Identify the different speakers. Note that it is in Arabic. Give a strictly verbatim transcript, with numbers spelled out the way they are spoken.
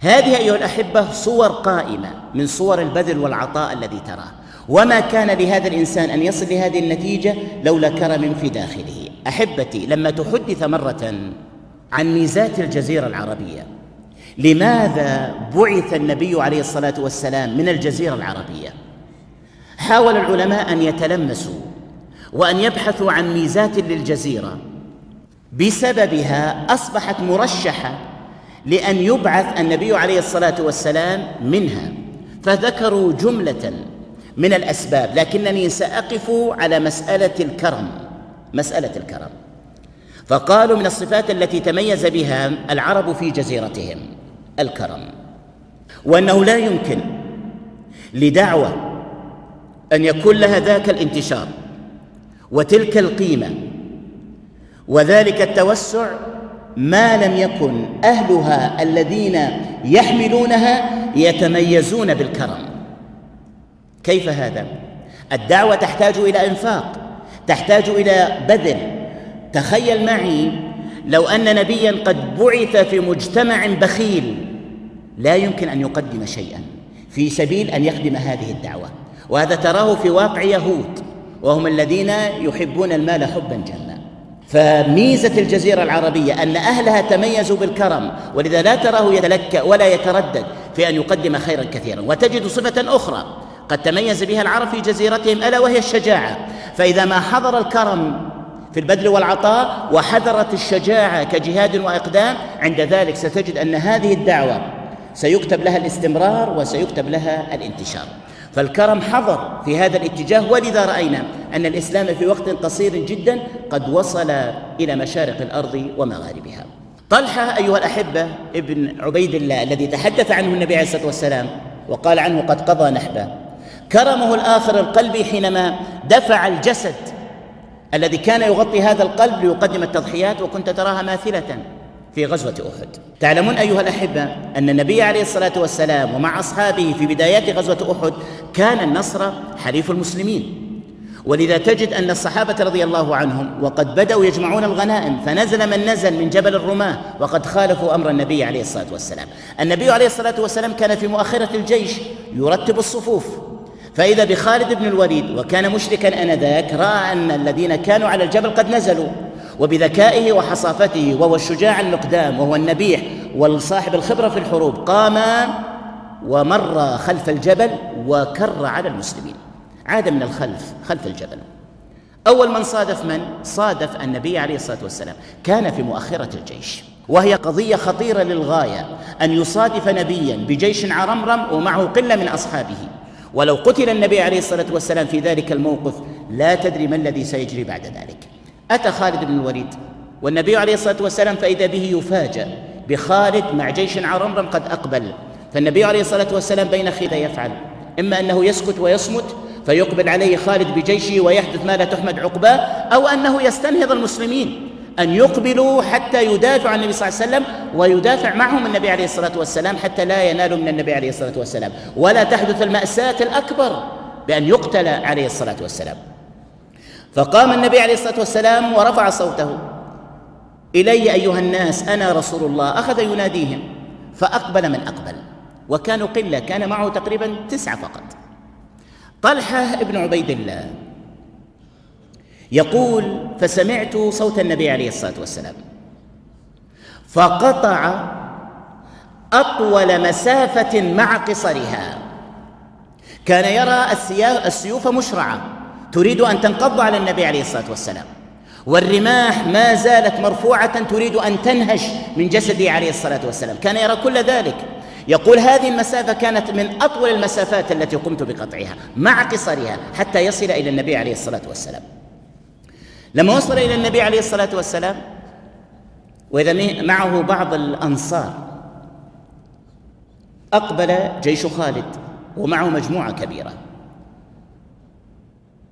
Speaker 1: هذه أيها الأحبة صور قائمة من صور البذل والعطاء الذي تراه، وما كان لهذا الإنسان أن يصل لهذه النتيجة لولا كرم في داخله. أحبتي، لما تحدث مرة عن ميزات الجزيرة العربية، لماذا بعث النبي عليه الصلاة والسلام من الجزيرة العربية؟ حاول العلماء أن يتلمسوا وأن يبحثوا عن ميزات للجزيرة بسببها أصبحت مرشحة لأن يبعث النبي عليه الصلاة والسلام منها، فذكروا جملة من الأسباب، لكنني سأقف على مسألة الكرم. مسألة الكرم، فقالوا من الصفات التي تميز بها العرب في جزيرتهم الكرم، وأنه لا يمكن لدعوة أن يكون لها ذاك الانتشار وتلك القيمة وذلك التوسع ما لم يكن أهلها الذين يحملونها يتميزون بالكرم. كيف هذا؟ الدعوة تحتاج إلى إنفاق، تحتاج إلى بذل. تخيل معي لو أن نبيا قد بعث في مجتمع بخيل لا يمكن أن يقدم شيئا في سبيل أن يخدم هذه الدعوة، وهذا تراه في واقع يهود، وهم الذين يحبون المال حبا جما. فميزة الجزيرة العربية أن أهلها تميزوا بالكرم، ولذا لا تراه يتلكأ ولا يتردد في أن يقدم خيرا كثيرا. وتجد صفة أخرى قد تميز بها العرب في جزيرتهم ألا وهي الشجاعة، فإذا ما حضر الكرم في البذل والعطاء وحضرت الشجاعة كجهاد وإقدام، عند ذلك ستجد أن هذه الدعوة سيكتب لها الاستمرار وسيكتب لها الانتشار. فالكرم حضر في هذا الاتجاه، ولذا رأينا أن الإسلام في وقت قصير جدا قد وصل إلى مشارق الأرض ومغاربها. طلحة أيها الأحبة ابن عبيد الله الذي تحدث عنه النبي عليه الصلاة والسلام وقال عنه قد قضى نحبه، كرمه الآخر القلبي حينما دفع الجسد الذي كان يغطي هذا القلب ليقدم التضحيات، وكنت تراها ماثلة في غزوة أحد. تعلمون أيها الأحبة أن النبي عليه الصلاة والسلام ومع أصحابه في بدايات غزوة أحد كان النصر حليف المسلمين، ولذا تجد أن الصحابة رضي الله عنهم وقد بدأوا يجمعون الغنائم، فنزل من نزل من جبل الرماة وقد خالفوا أمر النبي عليه الصلاة والسلام. النبي عليه الصلاة والسلام كان في مؤخرة الجيش يرتب الصفوف، فإذا بخالد بن الوليد وكان مشركا آنذاك رأى أن الذين كانوا على الجبل قد نزلوا، وبذكائه وحصافته وهو الشجاع المقدام وهو النبيح والصاحب الخبرة في الحروب قام ومر خلف الجبل وكر على المسلمين، عاد من الخلف خلف الجبل. أول من صادف من؟ صادف النبي عليه الصلاة والسلام، كان في مؤخرة الجيش، وهي قضية خطيرة للغاية أن يصادف نبيا بجيش عرمرم ومعه قلة من أصحابه، ولو قتل النبي عليه الصلاة والسلام في ذلك الموقف لا تدري ما الذي سيجري بعد ذلك. أتى خالد بن الوليد والنبي عليه الصلاة والسلام فإذا به يفاجأ بخالد مع جيش عرمرم قد أقبل، فالنبي عليه الصلاة والسلام بين خير يفعل، إما أنه يسكت ويصمت فيقبل عليه خالد بجيشه ويحدث ما لا تحمد عقباه، أو أنه يستنهض المسلمين أن يقبلوا حتى يدافع عن النبي صلى الله عليه وسلم ويدافع معهم النبي عليه الصلاة والسلام حتى لا ينالوا من النبي عليه الصلاة والسلام، ولا تحدث المأساة الأكبر بأن يقتل عليه الصلاة والسلام. فقام النبي عليه الصلاة والسلام ورفع صوته: إلي أيها الناس أنا رسول الله. أخذ يناديهم فأقبل من أقبل، وكانوا قلة، كان معه تقريبا تسعة فقط. طلحة ابن عبيد الله يقول: فسمعت صوت النبي عليه الصلاة والسلام فقطع أطول مسافة مع قصرها. كان يرى السيوف مشرعة تريد أن تنقض على النبي عليه الصلاة والسلام، والرماح ما زالت مرفوعة تريد أن تنهش من جسده عليه الصلاة والسلام، كان يرى كل ذلك. يقول: هذه المسافة كانت من أطول المسافات التي قمت بقطعها مع قصرها حتى يصل إلى النبي عليه الصلاة والسلام. لما وصل إلى النبي عليه الصلاة والسلام وإذا معه بعض الأنصار، أقبل جيش خالد ومعه مجموعة كبيرة،